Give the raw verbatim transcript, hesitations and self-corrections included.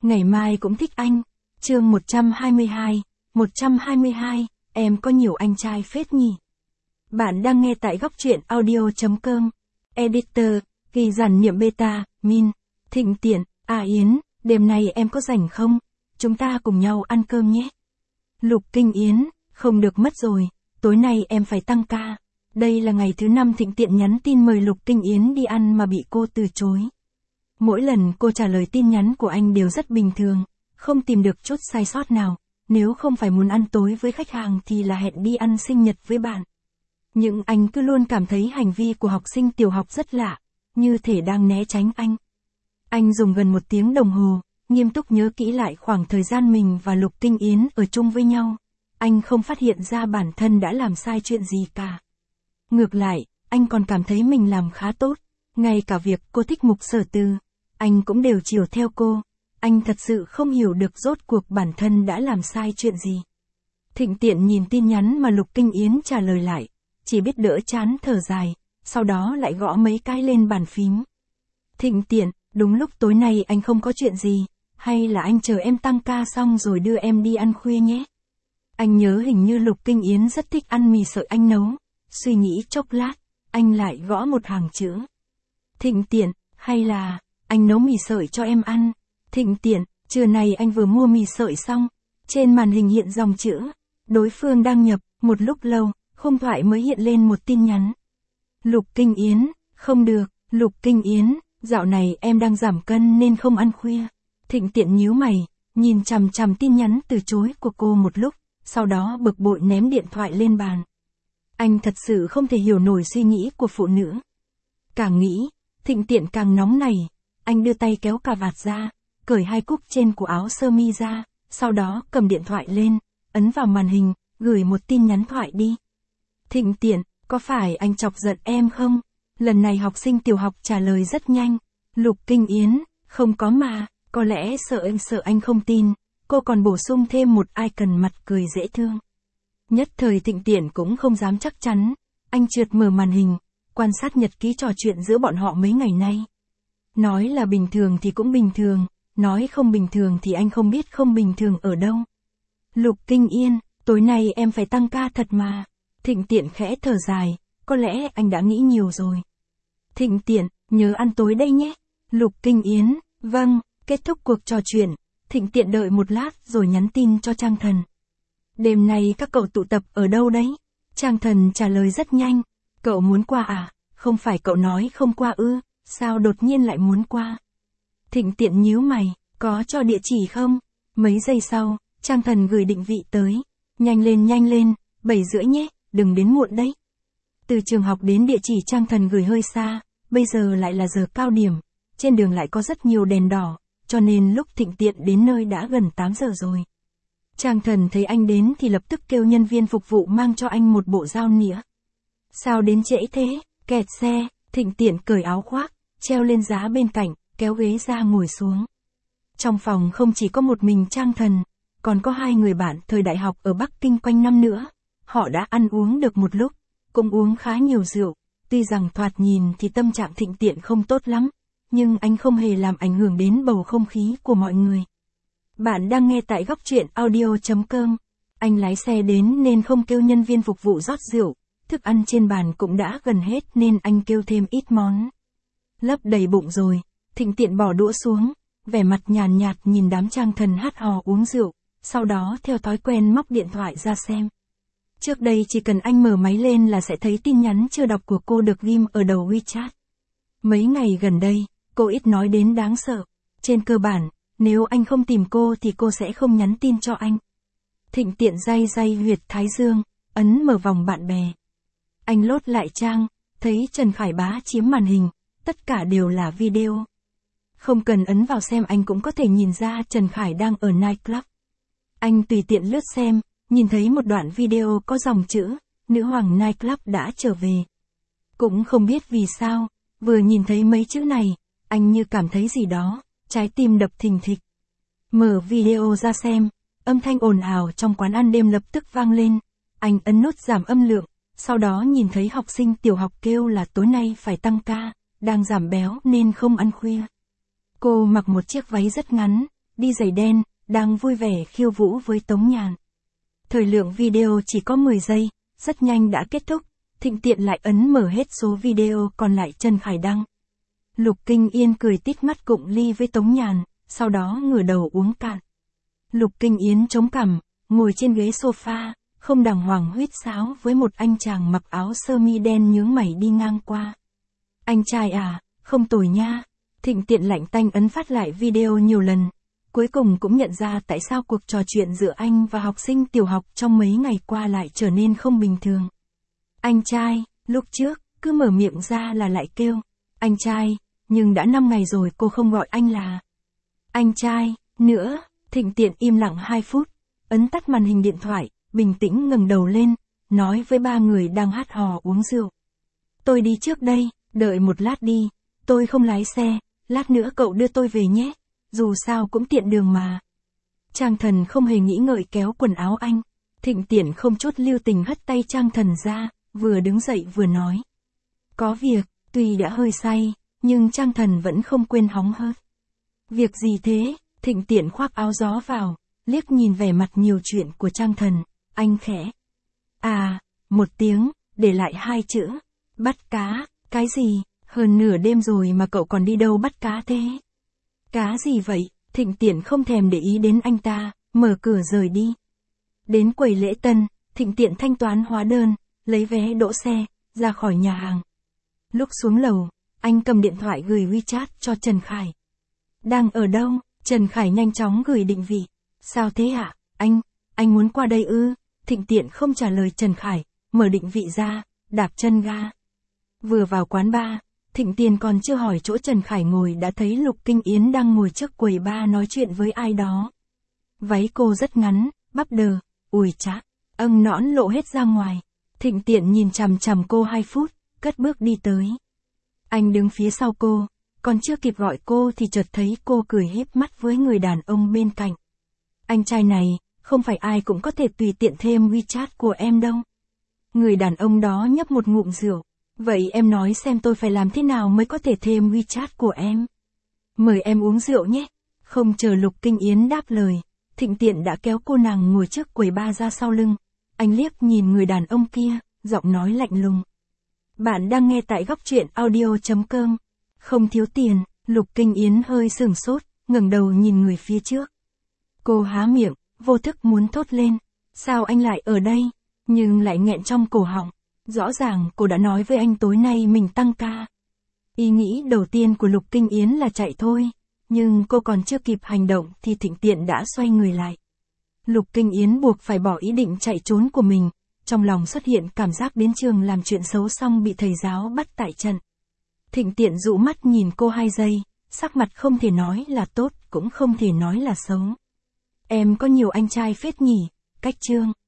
ngày mai cũng thích anh. Chương một trăm hai mươi hai, một trăm hai mươi hai, em có nhiều anh trai phết nhỉ. Bạn đang nghe tại góc truyện audio chấm com. Editor, ghi giản niệm beta, min. Thịnh Tiện, à Yến, đêm nay em có rảnh không? Chúng ta cùng nhau ăn cơm nhé. Lục Kinh Yến, không được mất rồi, tối nay em phải tăng ca. Đây là ngày thứ năm Thịnh Tiện nhắn tin mời Lục Kinh Yến đi ăn mà bị cô từ chối. Mỗi lần cô trả lời tin nhắn của anh đều rất bình thường, không tìm được chút sai sót nào, nếu không phải muốn ăn tối với khách hàng thì là hẹn đi ăn sinh nhật với bạn. Nhưng anh cứ luôn cảm thấy hành vi của học sinh tiểu học rất lạ, như thể đang né tránh anh. Anh dùng gần một tiếng đồng hồ, nghiêm túc nhớ kỹ lại khoảng thời gian mình và Lục Kinh Yến ở chung với nhau. Anh không phát hiện ra bản thân đã làm sai chuyện gì cả. Ngược lại, anh còn cảm thấy mình làm khá tốt, ngay cả việc cô thích Mục Sở Từ, anh cũng đều chiều theo cô. Anh thật sự không hiểu được rốt cuộc bản thân đã làm sai chuyện gì. Thịnh Tiện nhìn tin nhắn mà Lục Kinh Yến trả lời lại, chỉ biết đỡ chán thở dài, sau đó lại gõ mấy cái lên bàn phím. Thịnh Tiện, đúng lúc tối nay anh không có chuyện gì, hay là anh chờ em tăng ca xong rồi đưa em đi ăn khuya nhé. Anh nhớ hình như Lục Kinh Yến rất thích ăn mì sợi anh nấu, suy nghĩ chốc lát, anh lại gõ một hàng chữ. Thịnh Tiện, hay là, anh nấu mì sợi cho em ăn. Thịnh Tiện, trưa nay anh vừa mua mì sợi xong. Trên màn hình hiện dòng chữ. Đối phương đăng nhập, một lúc lâu, khung thoại mới hiện lên một tin nhắn. Lục Kinh Yến, không được, Lục Kinh Yến, dạo này em đang giảm cân nên không ăn khuya. Thịnh Tiện nhíu mày, nhìn chằm chằm tin nhắn từ chối của cô một lúc, sau đó bực bội ném điện thoại lên bàn. Anh thật sự không thể hiểu nổi suy nghĩ của phụ nữ. Càng nghĩ, Thịnh Tiện càng nóng nảy, anh đưa tay kéo cà vạt ra, cởi hai cúc trên của áo sơ mi ra, sau đó cầm điện thoại lên, ấn vào màn hình, gửi một tin nhắn thoại đi. Thịnh Tiện, có phải anh chọc giận em không? Lần này học sinh tiểu học trả lời rất nhanh. Lục Kinh Yến, không có mà, có lẽ sợ em sợ anh không tin. Cô còn bổ sung thêm một icon mặt cười dễ thương. Nhất thời Thịnh Tiện cũng không dám chắc chắn. Anh trượt mở màn hình, quan sát nhật ký trò chuyện giữa bọn họ mấy ngày nay. Nói là bình thường thì cũng bình thường, nói không bình thường thì anh không biết không bình thường ở đâu. Lục Kinh Yên, tối nay em phải tăng ca thật mà. Thịnh Tiện khẽ thở dài, có lẽ anh đã nghĩ nhiều rồi. Thịnh Tiện, nhớ ăn tối đây nhé. Lục Kinh Yến, vâng. Kết thúc cuộc trò chuyện, Thịnh Tiện đợi một lát rồi nhắn tin cho Trang Thần. Đêm nay các cậu tụ tập ở đâu đấy? Trang Thần trả lời rất nhanh. Cậu muốn qua à? Không phải cậu nói không qua ư? Sao đột nhiên lại muốn qua? Thịnh Tiện nhíu mày, có cho địa chỉ không? Mấy giây sau, Trang Thần gửi định vị tới. Nhanh lên nhanh lên, bảy rưỡi nhé, đừng đến muộn đấy. Từ trường học đến địa chỉ Trang Thần gửi hơi xa, bây giờ lại là giờ cao điểm, trên đường lại có rất nhiều đèn đỏ, cho nên lúc Thịnh Tiện đến nơi đã gần tám giờ rồi. Trang Thần thấy anh đến thì lập tức kêu nhân viên phục vụ mang cho anh một bộ dao nĩa. Sao đến trễ thế? Kẹt xe. Thịnh Tiện cởi áo khoác, treo lên giá bên cạnh, kéo ghế ra ngồi xuống. Trong phòng không chỉ có một mình Trang Thần, còn có hai người bạn thời đại học ở Bắc Kinh quanh năm nữa. Họ đã ăn uống được một lúc, cũng uống khá nhiều rượu, tuy rằng thoạt nhìn thì tâm trạng Thịnh Tiện không tốt lắm, nhưng anh không hề làm ảnh hưởng đến bầu không khí của mọi người. Bạn đang nghe tại góc truyện audio chấm com. Anh lái xe đến nên không kêu nhân viên phục vụ rót rượu, thức ăn trên bàn cũng đã gần hết nên anh kêu thêm ít món. Lấp đầy bụng rồi, Thịnh Tiện bỏ đũa xuống, vẻ mặt nhàn nhạt nhìn đám Trang Thần hát hò uống rượu, sau đó theo thói quen móc điện thoại ra xem. Trước đây chỉ cần anh mở máy lên là sẽ thấy tin nhắn chưa đọc của cô được ghim ở đầu WeChat. Mấy ngày gần đây, cô ít nói đến đáng sợ. Trên cơ bản, nếu anh không tìm cô thì cô sẽ không nhắn tin cho anh. Thịnh Tiện day day huyệt thái dương, ấn mở vòng bạn bè. Anh lốt lại trang, thấy Trần Khải Bá chiếm màn hình, tất cả đều là video. Không cần ấn vào xem anh cũng có thể nhìn ra Trần Khải đang ở nightclub. Anh tùy tiện lướt xem, nhìn thấy một đoạn video có dòng chữ, nữ hoàng nightclub đã trở về. Cũng không biết vì sao, vừa nhìn thấy mấy chữ này, anh như cảm thấy gì đó, trái tim đập thình thịch. Mở video ra xem, âm thanh ồn ào trong quán ăn đêm lập tức vang lên. Anh ấn nút giảm âm lượng, sau đó nhìn thấy học sinh tiểu học kêu là tối nay phải tăng ca, đang giảm béo nên không ăn khuya. Cô mặc một chiếc váy rất ngắn, đi giày đen, đang vui vẻ khiêu vũ với Tống Nhàn. Thời lượng video chỉ có mười giây, rất nhanh đã kết thúc, Thịnh Tiện lại ấn mở hết số video còn lại Trần Khải đăng. Lục Kinh Yên cười tít mắt cụng ly với Tống Nhàn, sau đó ngửa đầu uống cạn. Lục Kinh Yến chống cằm, ngồi trên ghế sofa, không đàng hoàng huýt sáo với một anh chàng mặc áo sơ mi đen nhướng mày đi ngang qua. Anh trai à, không tồi nha. Thịnh Tiện lạnh tanh ấn phát lại video nhiều lần. Cuối cùng cũng nhận ra tại sao cuộc trò chuyện giữa anh và học sinh tiểu học trong mấy ngày qua lại trở nên không bình thường. Anh trai, lúc trước, cứ mở miệng ra là lại kêu. Anh trai, nhưng đã năm ngày rồi cô không gọi anh là. Anh trai, nữa. Thịnh Tiện im lặng hai phút, ấn tắt màn hình điện thoại, bình tĩnh ngẩng đầu lên, nói với ba người đang hát hò uống rượu. Tôi đi trước đây, đợi một lát đi, tôi không lái xe, lát nữa cậu đưa tôi về nhé, dù sao cũng tiện đường mà. Trang Thần không hề nghĩ ngợi kéo quần áo anh, Thịnh Tiện không chút lưu tình hất tay Trang Thần ra, vừa đứng dậy vừa nói. Có việc, tuy đã hơi say, nhưng Trang Thần vẫn không quên hóng hớt. Việc gì thế? Thịnh Tiện khoác áo gió vào, liếc nhìn vẻ mặt nhiều chuyện của Trang Thần, anh khẽ. À, một tiếng, để lại hai chữ. Bắt cá, cái gì, hơn nửa đêm rồi mà cậu còn đi đâu bắt cá thế? Cá gì vậy? Thịnh Tiện không thèm để ý đến anh ta, mở cửa rời đi. Đến quầy lễ tân, Thịnh Tiện thanh toán hóa đơn, lấy vé đỗ xe, ra khỏi nhà hàng. Lúc xuống lầu, anh cầm điện thoại gửi WeChat cho Trần Khải. Đang ở đâu? Trần Khải nhanh chóng gửi định vị. Sao thế ạ? Anh, anh muốn qua đây ư? Thịnh Tiện không trả lời Trần Khải, mở định vị ra, đạp chân ga. Vừa vào quán bar, Thịnh Tiện còn chưa hỏi chỗ Trần Khải ngồi đã thấy Lục Kinh Yến đang ngồi trước quầy bar nói chuyện với ai đó. Váy cô rất ngắn, bắp đờ, ùi chà, âng nõn lộ hết ra ngoài. Thịnh Tiện nhìn chằm chằm cô hai phút, cất bước đi tới. Anh đứng phía sau cô, còn chưa kịp gọi cô thì chợt thấy cô cười híp mắt với người đàn ông bên cạnh. Anh trai này, không phải ai cũng có thể tùy tiện thêm WeChat của em đâu. Người đàn ông đó nhấp một ngụm rượu. Vậy em nói xem tôi phải làm thế nào mới có thể thêm WeChat của em? Mời em uống rượu nhé. Không chờ Lục Kinh Yến đáp lời, Thịnh Tiện đã kéo cô nàng ngồi trước quầy bar ra sau lưng. Anh liếc nhìn người đàn ông kia, giọng nói lạnh lùng. Bạn đang nghe tại góc truyện audio chấm com. Không thiếu tiền, Lục Kinh Yến hơi sửng sốt, ngẩng đầu nhìn người phía trước. Cô há miệng, vô thức muốn thốt lên. Sao anh lại ở đây? Nhưng lại nghẹn trong cổ họng. Rõ ràng cô đã nói với anh tối nay mình tăng ca. Ý nghĩ đầu tiên của Lục Kinh Yến là chạy thôi. Nhưng cô còn chưa kịp hành động thì Thịnh Tiện đã xoay người lại. Lục Kinh Yến buộc phải bỏ ý định chạy trốn của mình. Trong lòng xuất hiện cảm giác đến trường làm chuyện xấu xong bị thầy giáo bắt tại trận. Thịnh Tiện dụ mắt nhìn cô hai giây, sắc mặt không thể nói là tốt, cũng không thể nói là xấu. Em có nhiều anh trai phết nhỉ, cách trương.